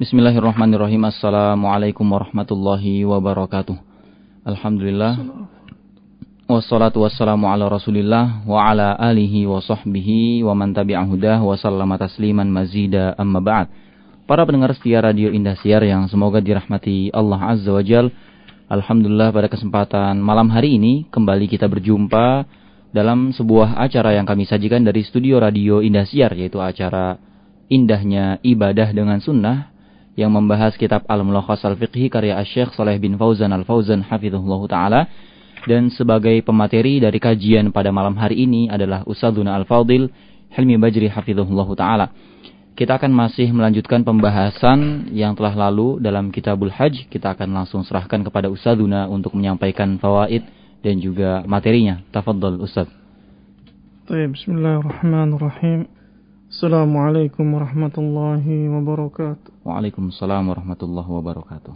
Bismillahirrahmanirrahim. Assalamualaikum warahmatullahi wabarakatuh. Alhamdulillah. Wassalatu wassalamu ala rasulillah wa ala alihi wa sahbihi wa man tabi'ahu hudah wa sallama tasliman mazida amma ba'd. Para pendengar setia Radio Indosiar yang semoga dirahmati Allah Azza wa Jal. Alhamdulillah, pada kesempatan malam hari ini kembali kita berjumpa dalam sebuah acara yang kami sajikan dari studio Radio Indosiar, yaitu acara Indahnya Ibadah dengan Sunnah, yang membahas kitab Al-Mulakhas Al-Fiqhi karya Asy-Syaikh Shalih bin Fauzan Al-Fauzan hafizahullah ta'ala. Dan sebagai pemateri dari kajian pada malam hari ini adalah Ustadzuna Al-Fadil Hilmi Bajri hafizahullah ta'ala. Kita akan masih melanjutkan pembahasan yang telah lalu dalam Kitabul Hajj. Kita akan langsung serahkan kepada Ustadzuna untuk menyampaikan fawaid dan juga materinya. Tafadhal Ustadz. Bismillahirrahmanirrahim. Assalamualaikum warahmatullahi wabarakatuh. Waalaikumsalam warahmatullahi wabarakatuh.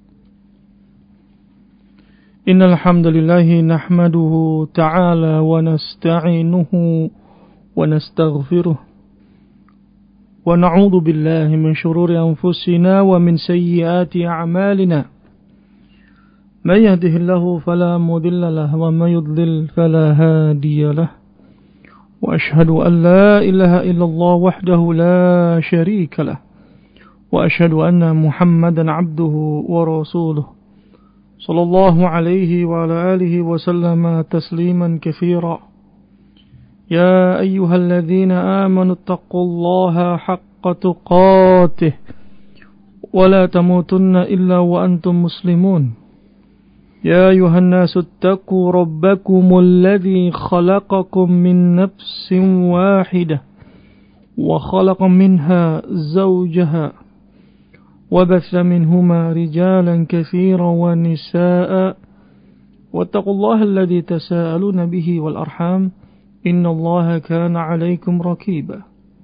Innal hamdalillahi nahmaduhu ta'ala wa nasta'inuhu wa nastaghfiruh wa na'udzu billahi min shururi anfusina wa min sayyiati a'malina. Man yahdihillahu fala mudilla lahu wa man yudlil fala hadiya lahu. وأشهد أن لا إله إلا الله وحده لا شريك له وأشهد أن محمدا عبده ورسوله صلى الله عليه وعلى آله وسلم تسليما كثيرا. يا أيها الذين آمنوا اتقوا الله حق تقاته ولا تموتن إلا وأنتم مسلمون. يا أيها الناس اتقوا ربكم الذي خلقكم من نفس واحدة وخلق منها زوجها وبث منهما رجالا كثيرا ونساء واتقوا الله الذي تساءلون به والأرحام إن الله كان عليكم رقيبا.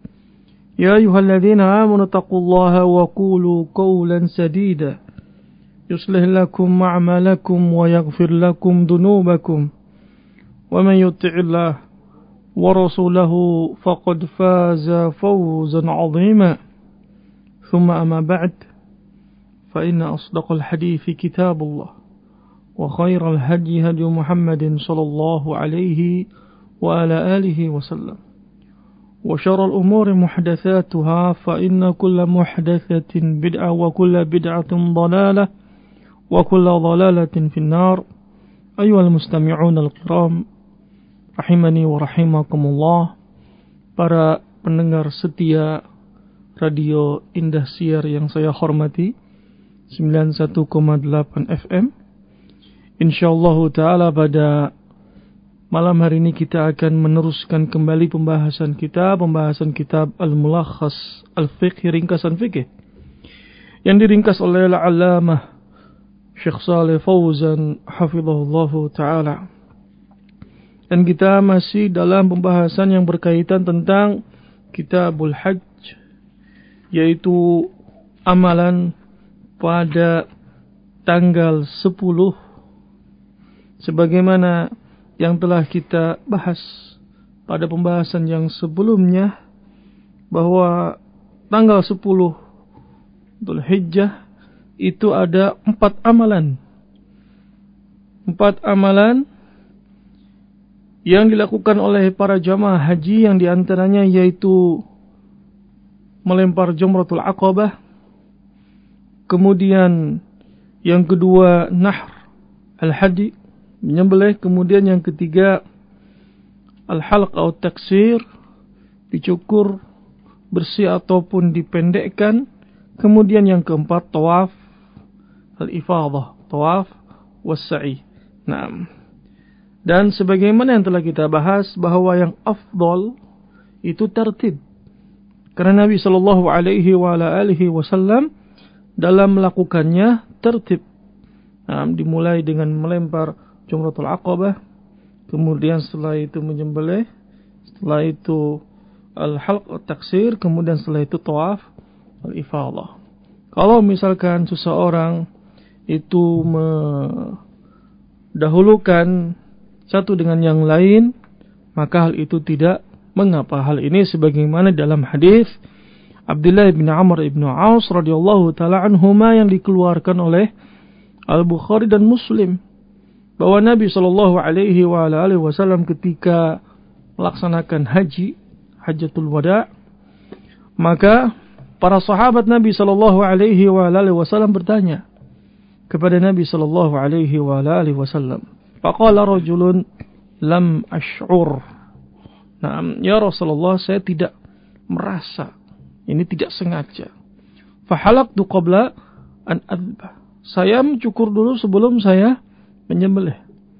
يا أيها الذين آمنوا اتقوا الله وقولوا قولا سديدا يصلح لكم أعمالكم ويغفر لكم ذنوبكم ومن يطع الله ورسوله فقد فاز فوزا عظيما. ثم أما بعد فإن أصدق الحديث كتاب الله وخير الهدي هدي محمد صلى الله عليه وعلى آله وسلم وشر الأمور محدثاتها فإن كل محدثة بدعة وكل بدعة ضلالة وكل ضلالة في النار. أيها المستمعون الكرام rahimani wa rahimakumullah. Para pendengar setia Radio Indosiar yang saya hormati, 91,8 FM. Insyaallah ta'ala pada malam hari ini kita akan meneruskan kembali pembahasan kitab Al-Mulakhas Al-Fiqhi, ringkasan fikih, yang diringkas oleh Al-Allamah Syekh Shalih Fauzan hafizahullahu ta'ala. Dan kita masih dalam pembahasan yang berkaitan tentang Kitabul Hajj, yaitu amalan pada tanggal 10, sebagaimana yang telah kita bahas pada pembahasan yang sebelumnya, bahwa tanggal 10 Dzulhijjah itu ada 4 amalan. 4 amalan yang dilakukan oleh para jamaah haji, yang diantaranya yaitu melempar Jamratul Aqabah, kemudian yang kedua nahr al-hadi, menyembelih, kemudian yang ketiga al-halq atau taksir, dicukur bersih ataupun dipendekkan, kemudian yang keempat tawaf al-ifadah, tawaf was-sa'i. Naam. Dan sebagaimana yang telah kita bahas, bahwa yang afdal itu tertib. Karena Nabi sallallahu alaihi wa ala alihi wasallam dalam melakukannya tertib. Naam, dimulai dengan melempar Jamratul Aqabah, kemudian setelah itu menyembelih, setelah itu al-halq at-taksir, kemudian setelah itu tawaf al-ifadah. Kalau misalkan seseorang itu mendahulukan satu dengan yang lain, maka hal itu tidak mengapa. Hal ini sebagaimana dalam hadis Abdullah bin Amr ibn Aus radhiyallahu taala anhuma yang dikeluarkan oleh Al-Bukhari dan Muslim, bahwa Nabi sallallahu alaihi wasallam ketika melaksanakan haji, Hajjatul Wada', maka para sahabat Nabi sallallahu alaihi wasallam bertanya kepada Nabi sallallahu alaihi wasallam. Faqala rajulun lam ash'ur. Naam, ya Rasulullah, saya tidak merasa. Ini tidak sengaja. Fahalaqtu qabla an adbah. Saya mencukur dulu sebelum saya menyembelih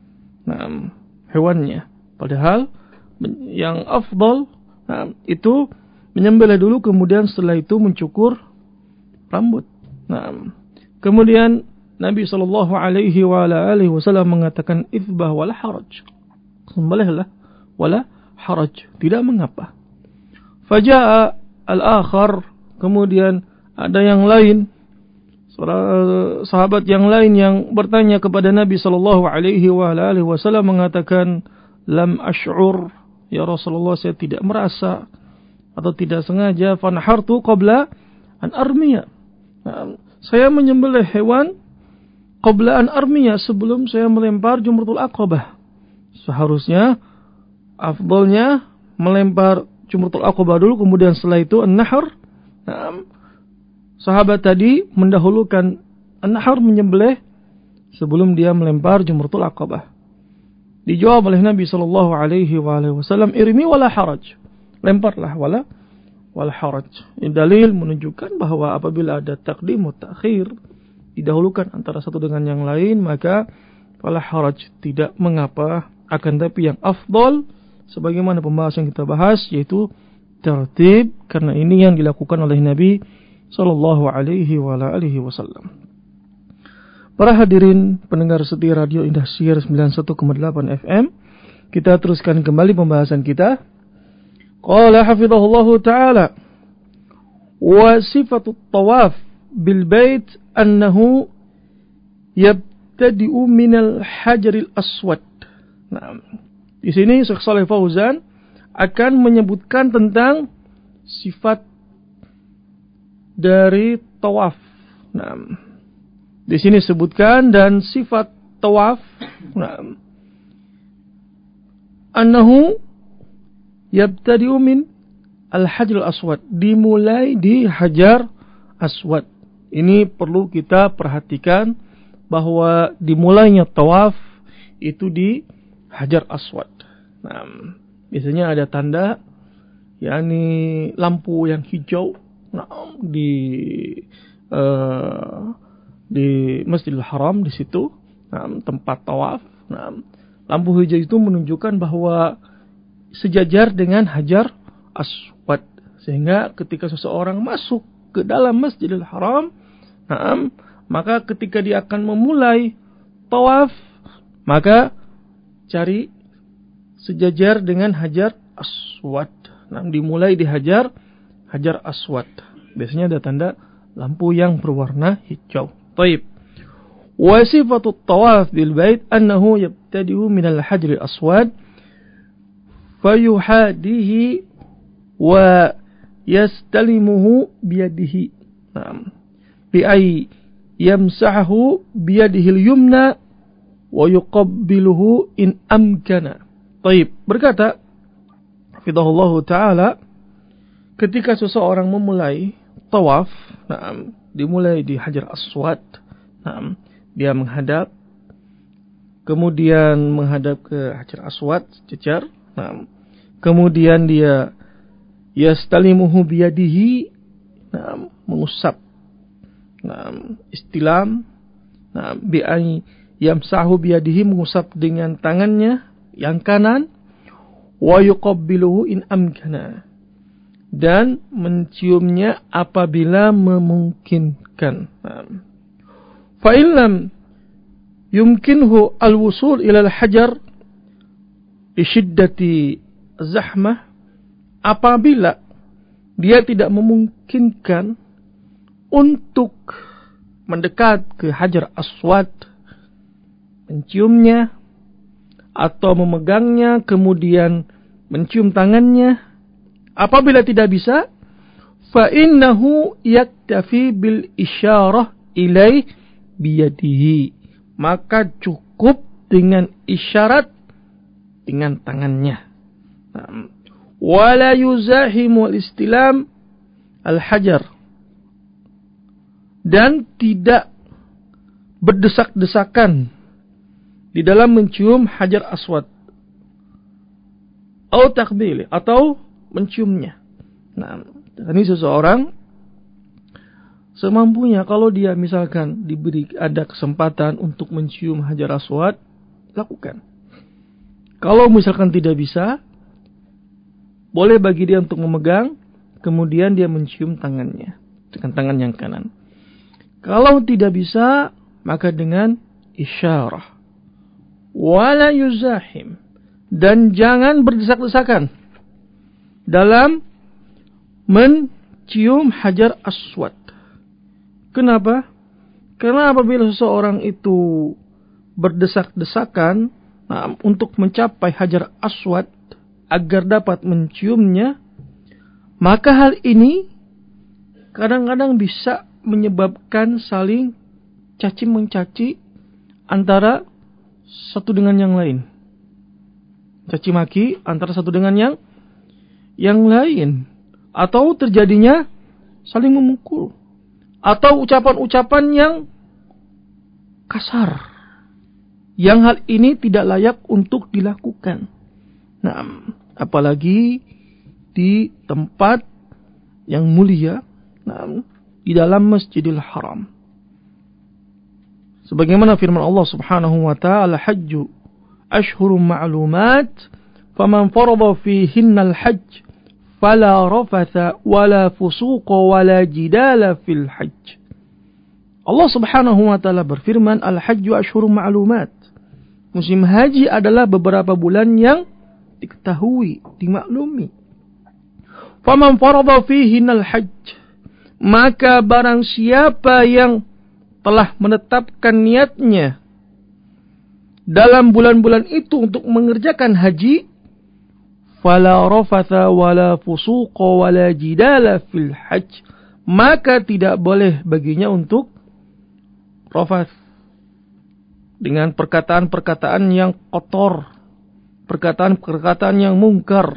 hewannya. Padahal yang afdal itu menyembelih dulu, kemudian setelah itu mencukur rambut. Kemudian Nabi sallallahu alaihi wasallam mengatakan itsbah wala haraj. Sembelihlah wala haraj, tidak mengapa. Faja'a al-akhar, kemudian ada yang lain, sahabat yang lain yang bertanya kepada Nabi sallallahu alaihi wasallam mengatakan lam ash'ur, ya Rasulullah, saya tidak merasa atau tidak sengaja. Fanhartu qabla an armiya. Saya menyembelih hewan qabla an armiya, sebelum saya melempar Jumratul Aqabah. Seharusnya afdalnya melempar Jumratul Aqabah dulu, kemudian setelah itu an-nahr. Sahabat tadi mendahulukan an-nahr, menyembelih, sebelum dia melempar Jumratul Aqabah. Dijawab oleh Nabi sallallahu alaihi wasallam, irmi wala haraj. Lemparlah wala haraj. Ini dalil menunjukkan bahwa apabila ada taqdim atau ta'khir, didahulukan antara satu dengan yang lain, maka wala haraj, tidak mengapa. Akan tapi yang afdal, sebagaimana pembahasan kita bahas, yaitu tertib, karena ini yang dilakukan oleh Nabi sallallahu alaihi wasallam. Para hadirin pendengar setia Radio Indahsyiar 91,8 FM, kita teruskan kembali pembahasan kita. Qala hafizahullahu ta'ala, wa sifatut tawaf bil bait annahu yabtadi'u minal hajaril aswad. Nah, di sini Syekh Shalih Fauzan akan menyebutkan tentang sifat dari tawaf. Nah, di sini sebutkan dan sifat tawaf, annahu yabtadi'u min al-hajar aswad, dimulai di hajar aswad. Ini perlu kita perhatikan bahwa dimulainya tawaf itu di hajar aswad. Nah, biasanya ada tanda, yakni lampu yang hijau, di Masjidil Haram, di situ tempat tawaf. Lampu hijau itu menunjukkan bahwa sejajar dengan hajar aswad, sehingga ketika seseorang masuk ke dalam Masjidil Haram, maka ketika dia akan memulai tawaf, maka cari sejajar dengan hajar aswad. Dimulai di hajar aswad. Biasanya ada tanda lampu yang berwarna hijau. Taib. Wa sifatut tawaf bil bait annahu yabtadi'u minal hajar aswad fayuhadihi wa yastalimuhu biyadihi. Bi ay yamsahu biyadihi al-yumna wa yuqabbiluhu in amkana. Taib. Berkata hafizahullahu ta'ala, ketika seseorang memulai tawaf, dimulai di hajar aswad, dia menghadap, kemudian menghadap ke hajar aswad, cecer, kemudian dia yastalimuhu biyadihi, mengusap, istilam, bi'ai yamsahu biyadihi, mengusap dengan tangannya yang kanan, wa yuqabbiluhu in amkana, dan menciumnya apabila memungkinkan. Fa illam yumkinhu al-wusul ila al-hajar li syiddati zahmah, apabila dia tidak memungkinkan untuk mendekat ke hajar aswad, menciumnya atau memegangnya, kemudian mencium tangannya, apabila tidak bisa, fa innahu yaktafi bil isyarah ilaih biyadihi. Maka cukup dengan isyarat dengan tangannya. Wala yuzahimu al-istilam al-hajar. Dan tidak berdesak-desakan di dalam mencium hajar aswad. Atau takbili, atau menciumnya. Nah, ini seseorang semampunya, kalau dia misalkan diberi ada kesempatan untuk mencium hajar aswad, lakukan. Kalau misalkan tidak bisa, boleh bagi dia untuk memegang, kemudian dia mencium tangannya dengan tangan yang kanan. Kalau tidak bisa, maka dengan isyarah. Wala yuzahim. Dan jangan berdesak-desakan dalam mencium hajar aswad. Kenapa? Karena apabila seseorang itu berdesak-desakan untuk mencapai hajar aswad agar dapat menciumnya, maka hal ini kadang-kadang bisa menyebabkan saling caci-mencaci antara satu dengan yang lain. Caci maki antara satu dengan yang lain, atau terjadinya saling memukul, atau ucapan-ucapan yang kasar, yang hal ini tidak layak untuk dilakukan. Nah, apalagi di tempat yang mulia, di dalam Masjidil Haram. Sebagaimana firman Allah Subhanahu wa taala, "Hajju ashhurum ma'lumat, faman farada fihinna al-hajj fala rafatha wala fusuqa wala jidala fil hajj." Allah Subhanahu wa taala berfirman, "Al-hajju ashhurum ma'lumat." Musim haji adalah beberapa bulan yang diketahui, dimaklumi. Faman farada fihinna al-hajj, maka barang siapa yang telah menetapkan niatnya dalam bulan-bulan itu untuk mengerjakan haji, fala rafatha wala fusuqa wala jidala fil hajj, maka tidak boleh baginya untuk rafath, dengan perkataan-perkataan yang kotor, perkataan-perkataan yang mungkar.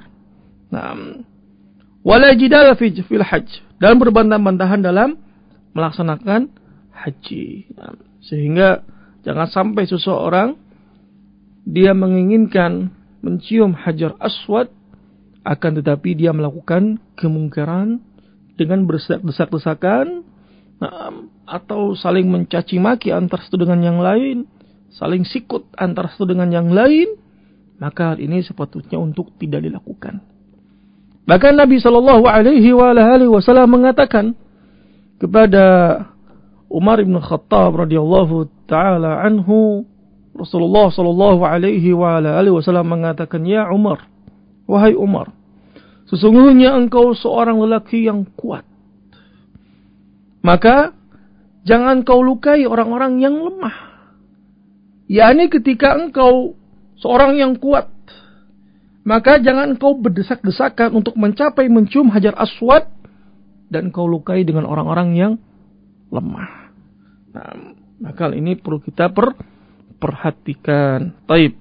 Wala jidala fil hajj, dan berbantah-bantahan dalam melaksanakan haji. Sehingga jangan sampai seseorang dia menginginkan mencium hajar aswad, akan tetapi dia melakukan kemungkaran dengan berdesak-desakan, atau saling mencaci maki antara satu dengan yang lain, saling sikut antara satu dengan yang lain, maka hal ini sepatutnya untuk tidak dilakukan. Bahkan Nabi Shallallahu Alaihi Wasallam mengatakan kepada Umar bin Khattab radhiyallahu taala anhu, Rasulullah Shallallahu Alaihi Wasallam mengatakan, "Ya Umar, wahai Umar, sesungguhnya engkau seorang lelaki yang kuat. Maka jangan kau lukai orang-orang yang lemah. yakni ketika engkau seorang yang kuat, maka jangan engkau berdesak-desakan untuk mencapai mencium hajar aswad dan kau lukai dengan orang-orang yang lemah." Nah, maka ini perlu kita perhatikan. Taib.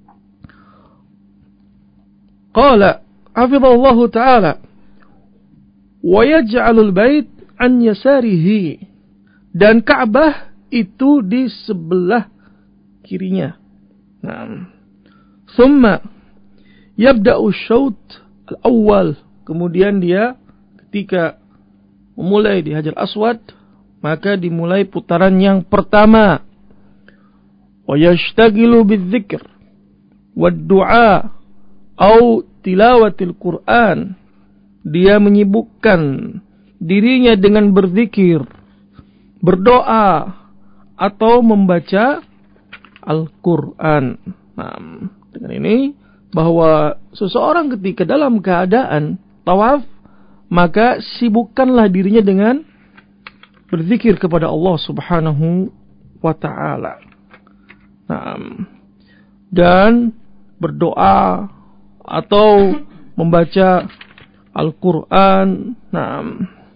Qala hafizallahu ta'ala, wa yaj'alul bait an yasarihi, dan Ka'bah itu di sebelah kirinya. Nah, thumma yabda'u syaut al-awwal, kemudian dia ketika memulai di Hajar Aswad, maka dimulai putaran yang pertama. Wa yashtagilu bidzikr wad-du'a au tilawatil Qur'an, dia menyibukkan dirinya dengan berzikir, berdoa, atau membaca Al-Quran. Nah, dengan ini bahwa seseorang ketika dalam keadaan tawaf, maka sibukkanlah dirinya dengan berzikir kepada Allah Subhanahu wa ta'ala. Nah, dan berdoa atau membaca Al-Quran. Nah,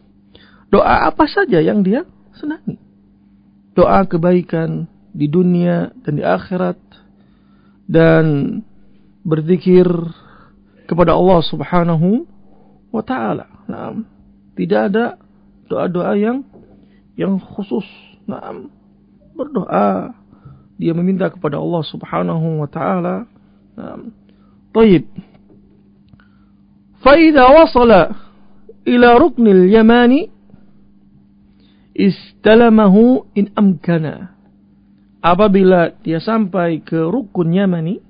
doa apa saja yang dia senangi. Doa kebaikan di dunia dan di akhirat, dan berzikir kepada Allah Subhanahu wa taala. Nah, tidak ada doa-doa yang khusus. Nah, berdoa dia meminta kepada Allah Subhanahu wa taala. Nah, طيب. فإذا وصل إلى ركن اليمان استلمه إن أمكن. Apabila dia sampai ke rukun Yamani,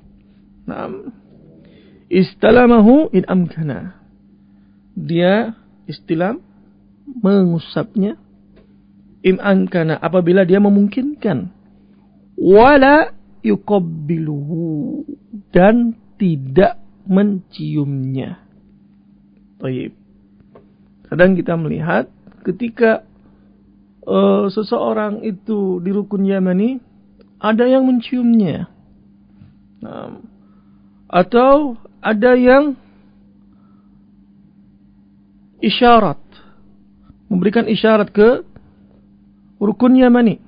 istalamahu in amkana. Dia istilam, mengusapnya, in amkana, apabila dia memungkinkan. Wala yuqabbiluhu, dan tidak menciumnya. Baik. Kadang kita melihat ketika seseorang itu di rukun Yamani, ada yang menciumnya, atau ada yang isyarat, memberikan isyarat ke rukun Yamani.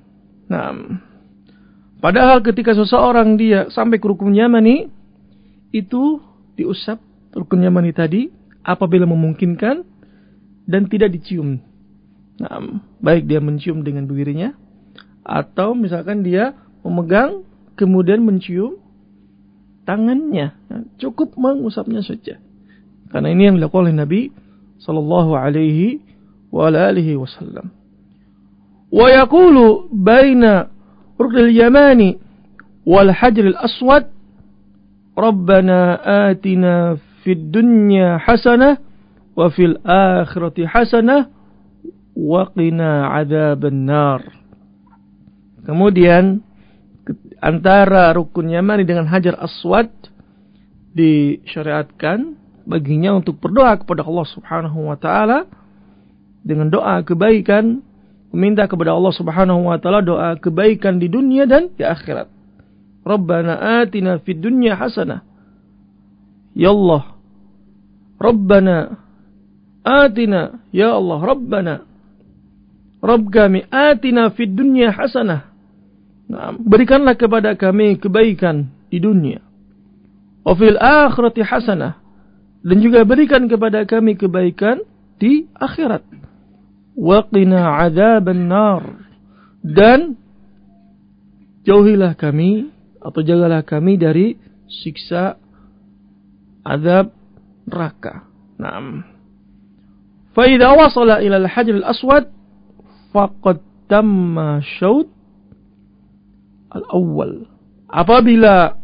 Padahal ketika seseorang dia sampai ke rukun Yamani, itu diusap rukun Yamani tadi apabila memungkinkan dan tidak dicium. Baik dia mencium dengan bibirnya, atau misalkan dia memegang kemudian mencium tangannya, cukup mengusapnya saja. Karena ini yang dilakukan oleh Nabi sallallahu alaihi wa alihi wasallam. Wa yaqulu baina ruknil yamani wal hajril aswad, Rabbana atina fid dunya hasanah wa fil akhirati hasanah wa qina adzaban nar. Kemudian antara rukun Yamani dengan Hajar Aswad disyariatkan baginya untuk berdoa kepada Allah Subhanahu wa taala dengan doa kebaikan, meminta kepada Allah Subhanahu wa taala doa kebaikan di dunia dan di akhirat. Rabbana atina fid dunya hasanah. Ya Allah, Rabbana atina, ya Allah, Rabbana, Rabb kami, atina fid dunya hasanah. Berikanlah kepada kami kebaikan di dunia. Wa fil akhirati hasanah, dan juga berikan kepada kami kebaikan di akhirat. Wa qina adzaban nar, dan jauhilah kami atau jagalah kami dari siksa azab neraka. Naam. Fa idza wasala ila al-hajar al-aswad faqad tamma syaut al-awwal. Apabila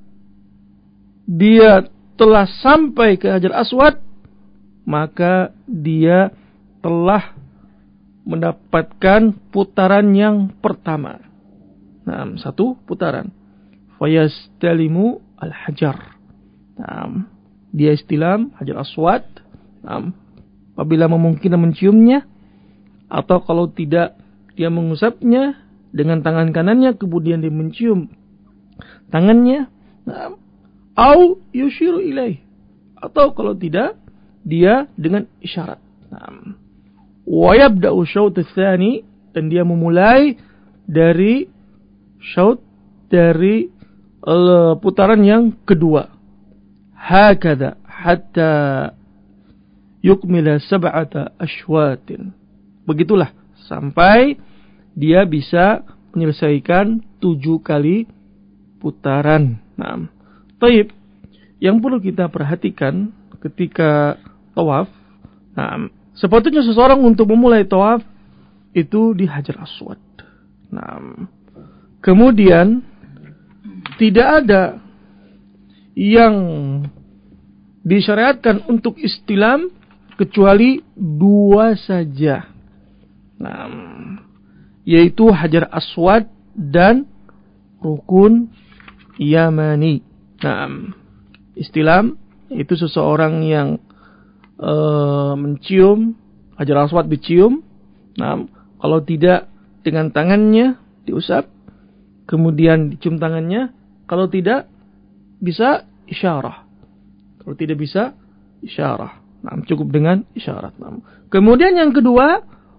dia telah sampai ke Hajar Aswad, maka dia telah mendapatkan putaran yang pertama. Nah, satu putaran. Fayastalimu al-hajar. Nah, dia istilam Hajar Aswad. Nah, apabila memungkinkan menciumnya, atau kalau tidak dia mengusapnya dengan tangan kanannya, kemudian dia mencium tangannya, au yushiru ilaih, atau kalau tidak dia dengan isyarat. Wa yabda'u syaut tsani, dan dia memulai dari syaut, dari putaran yang kedua. Hakadha hatta yukmila sab'ata ashwatin. Begitulah sampai dia bisa menyelesaikan 7 kali putaran. Nah, taib, yang perlu kita perhatikan ketika tawaf. Nah, sepatutnya seseorang untuk memulai tawaf itu di Hajar Aswad. Nah, kemudian tidak ada yang disyariatkan untuk istilam kecuali 2 saja. Nah, yaitu Hajar Aswad dan rukun Yamani. Nah, istilam itu seseorang yang mencium Hajar Aswad, dicium. Nah, kalau tidak dengan tangannya diusap, kemudian dicium tangannya. Kalau tidak bisa isyarah. Kalau tidak bisa isyarah, nah, cukup dengan isyarat. Nah, kemudian yang kedua,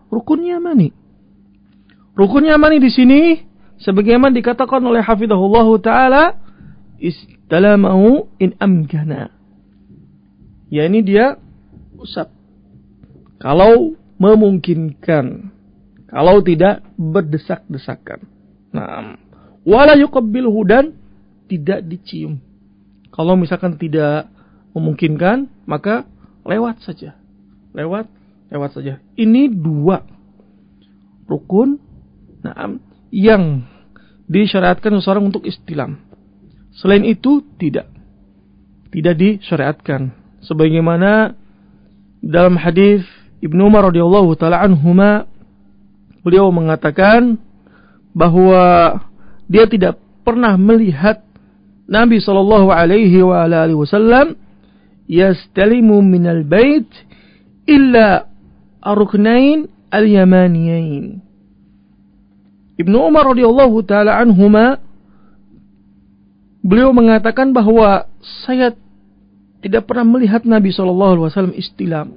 rukun yamani. Rukun yamani di sini sebagaimana dikatakan oleh hafizahullah taala, istalamahu in amkana. Ya, ini dia usap kalau memungkinkan, kalau tidak berdesak-desakan. Nah, wala yuqabbilhu, dan tidak dicium. Kalau misalkan tidak memungkinkan, maka lewat saja. Lewat saja. Ini 2 rukun yang disyariatkan seseorang untuk istilam. Selain itu tidak disyariatkan. Sebagaimana dalam hadis Ibnu Umar radhiyallahu taala anhuma, beliau mengatakan bahwa dia tidak pernah melihat Nabi sallallahu alaihi wa alihi wasallam yastalimu minal bait illa ar-ruknain al-yamaniyain. Ibnu Umar radhiyallahu taala anhuma, beliau mengatakan bahwa saya tidak pernah melihat Nabi SAW istilam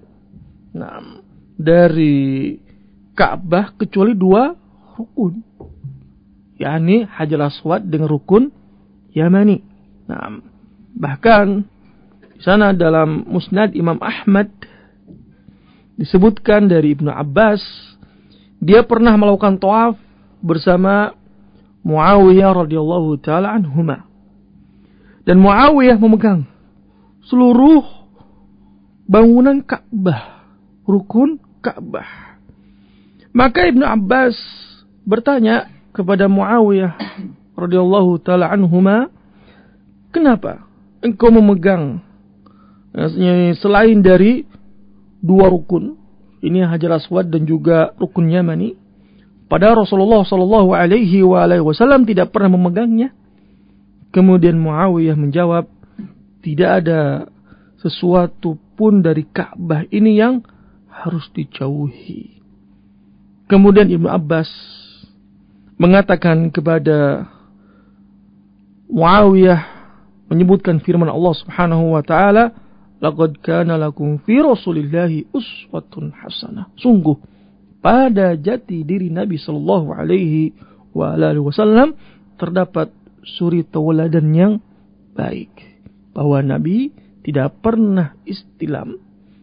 dari Ka'bah kecuali 2 rukun, yakni Hajar Aswad dengan rukun Yamani. Bahkan di sana dalam Musnad Imam Ahmad disebutkan dari Ibnu Abbas, dia pernah melakukan tawaf bersama Muawiyah radhiyallahu taala anhuma, dan Muawiyah memegang seluruh bangunan Ka'bah, rukun Ka'bah. Maka Ibnu Abbas bertanya kepada Muawiyah radhiyallahu taala anhuma, kenapa engkau memegang selain dari 2 rukun, ini Hajar Aswad dan juga rukun Yamani, padahal Rasulullah sallallahu alaihi wasallam tidak pernah memegangnya? Kemudian Muawiyah menjawab, tidak ada sesuatu pun dari Ka'bah ini yang harus dijauhi. Kemudian Ibnu Abbas mengatakan kepada Muawiyah, menyebutkan firman Allah Subhanahu wa taala, laqad kana lakum fi Rasulillahi uswatun hasanah. Sungguh pada jati diri Nabi sallallahu alaihi wasallam terdapat suri tauladan yang baik, bahwa Nabi tidak pernah istilam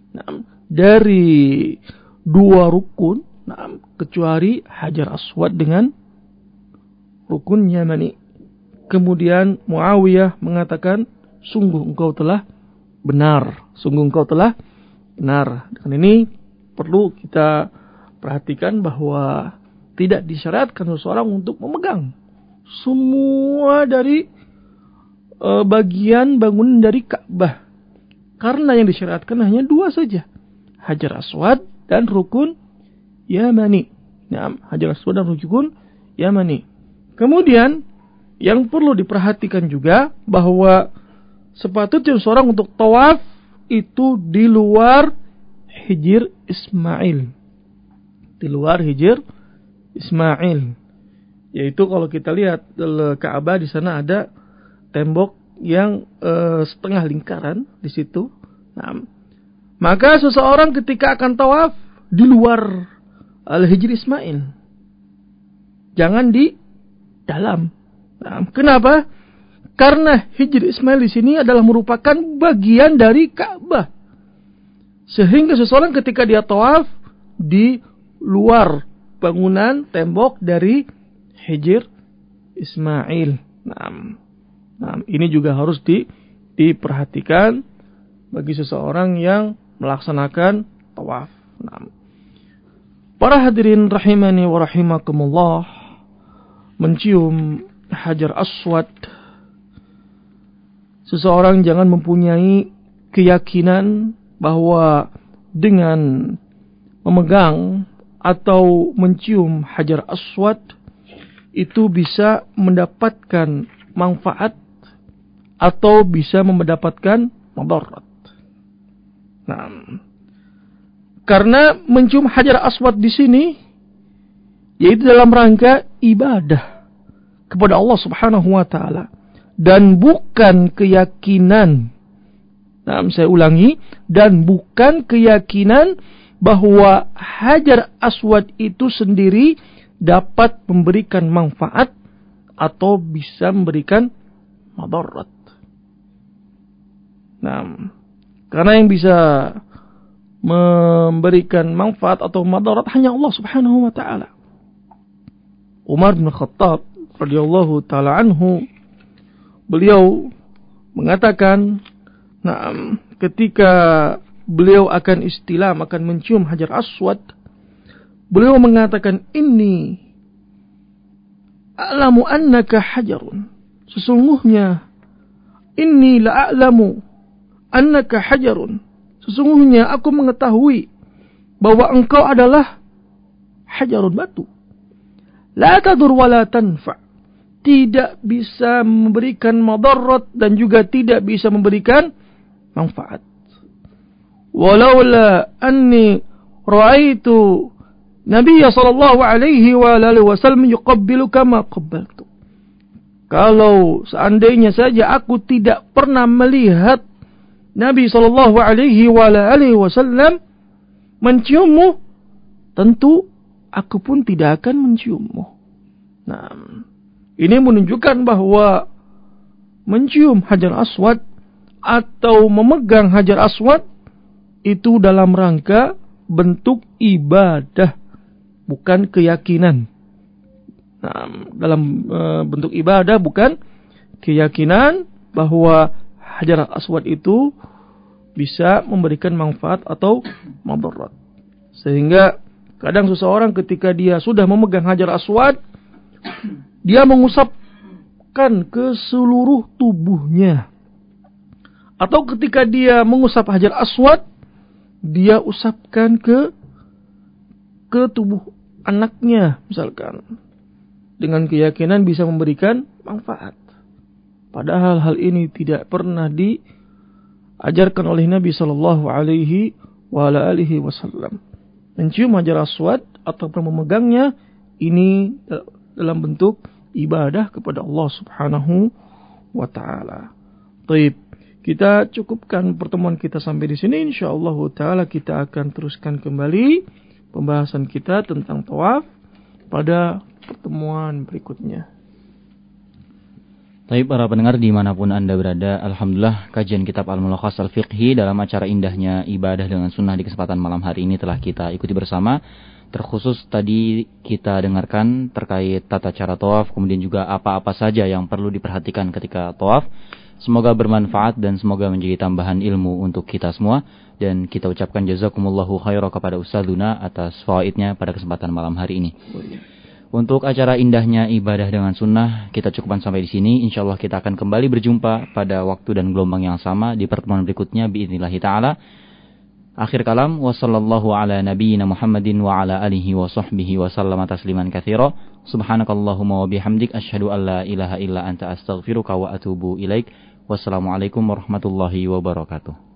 dari 2 rukun kecuali Hajar Aswad dengan rukun Yamani. Kemudian Muawiyah mengatakan, sungguh engkau telah benar. Dan ini perlu kita perhatikan bahwa tidak disyariatkan seseorang untuk memegang semua dari bagian bangunan dari Ka'bah, karena yang disyariatkan hanya 2 saja, Hajar Aswad dan rukun Yamani. Hajar Aswad dan rukun Yamani. Kemudian yang perlu diperhatikan juga bahwa sepatutnya seorang untuk tawaf itu di luar Hijr Ismail. Yaitu kalau kita lihat Ka'bah, di sana ada tembok yang setengah lingkaran di situ. Maka seseorang ketika akan tawaf di luar Al-Hijr Ismail, jangan di dalam. Kenapa? Karena Hijr Ismail di sini adalah merupakan bagian dari Ka'bah, sehingga seseorang ketika dia tawaf di luar bangunan tembok dari Hijr Ismail. Ini juga harus diperhatikan bagi seseorang yang melaksanakan tawaf. Para hadirin rahimani wa rahimakumullah, mencium Hajar Aswad, seseorang jangan mempunyai keyakinan bahwa dengan memegang atau mencium Hajar Aswad itu bisa mendapatkan manfaat atau bisa mendapatkan mudarat. Karena mencium Hajar Aswad di sini yaitu dalam rangka ibadah kepada Allah Subhanahu wa taala, dan bukan keyakinan. Saya ulangi, dan bukan keyakinan bahwa Hajar Aswad itu sendiri dapat memberikan manfaat atau bisa memberikan madarat. Nah, karena yang bisa memberikan manfaat atau madarat hanya Allah Subhanahu wa taala. Umar bin Khattab radhiyallahu taala anhu, beliau mengatakan, ketika beliau akan istilam, akan mencium Hajar Aswad, beliau mengatakan, inni a'lamu annaka hajarun. Sesungguhnya, inni la'alamu annaka hajarun. Sesungguhnya aku mengetahui bahwa engkau adalah hajarun, batu. La tadur wa la tanfa'. Tidak bisa memberikan madarat dan juga tidak bisa memberikan manfaat. Walaula anni ra'aitu Nabi sallallahu alaihi wa alihi wasallam yuqabbiluka ma qabbaltu. Kalau seandainya saja aku tidak pernah melihat Nabi sallallahu alaihi wa alihi wasallam menciummu, tentu aku pun tidak akan menciummu. Nah, ini menunjukkan bahwa mencium Hajar Aswad atau memegang Hajar Aswad itu dalam rangka bentuk ibadah, bukan keyakinan. Nah, dalam bentuk ibadah, bukan keyakinan bahwa Hajar Aswad itu bisa memberikan manfaat atau madarat. Sehingga kadang seseorang ketika dia sudah memegang Hajar Aswad, dia mengusapkan ke seluruh tubuhnya. Atau ketika dia mengusap Hajar Aswad, dia usapkan ke tubuh anaknya misalkan, dengan keyakinan bisa memberikan manfaat. Padahal hal ini tidak pernah diajarkan oleh Nabi sallallahu alaihi wasallam. Mencium Hajar Aswad atau memegangnya ini dalam bentuk ibadah kepada Allah Subhanahu wa taala. Baik, kita cukupkan pertemuan kita sampai di sini. Insyaallah taala kita akan teruskan kembali pembahasan kita tentang tawaf pada pertemuan berikutnya. Baik para pendengar dimanapun Anda berada, alhamdulillah kajian kitab Al-Mulakhas Al-Fiqhi dalam acara indahnya ibadah dengan sunnah di kesempatan malam hari ini telah kita ikuti bersama. Terkhusus tadi kita dengarkan terkait tata cara tawaf, kemudian juga apa-apa saja yang perlu diperhatikan ketika tawaf. Semoga bermanfaat dan semoga menjadi tambahan ilmu untuk kita semua. Dan kita ucapkan jazakumullahu khairan kepada Ustadzuna atas fawaidnya pada kesempatan malam hari ini. Untuk acara indahnya ibadah dengan sunnah kita cukupkan sampai di sini. Insyaallah kita akan kembali berjumpa pada waktu dan gelombang yang sama di pertemuan berikutnya biidznillah taala. Akhir kalam, wa sallallahu ala nabiyyina Muhammadin wa ala alihi wa sahbihi wa sallama tasliman katsira. Subhanakallahumma wa bihamdik asyhadu an la ilaha illa anta astaghfiruka wa atubu ilaik. Wassalamualaikum warahmatullahi wabarakatuh.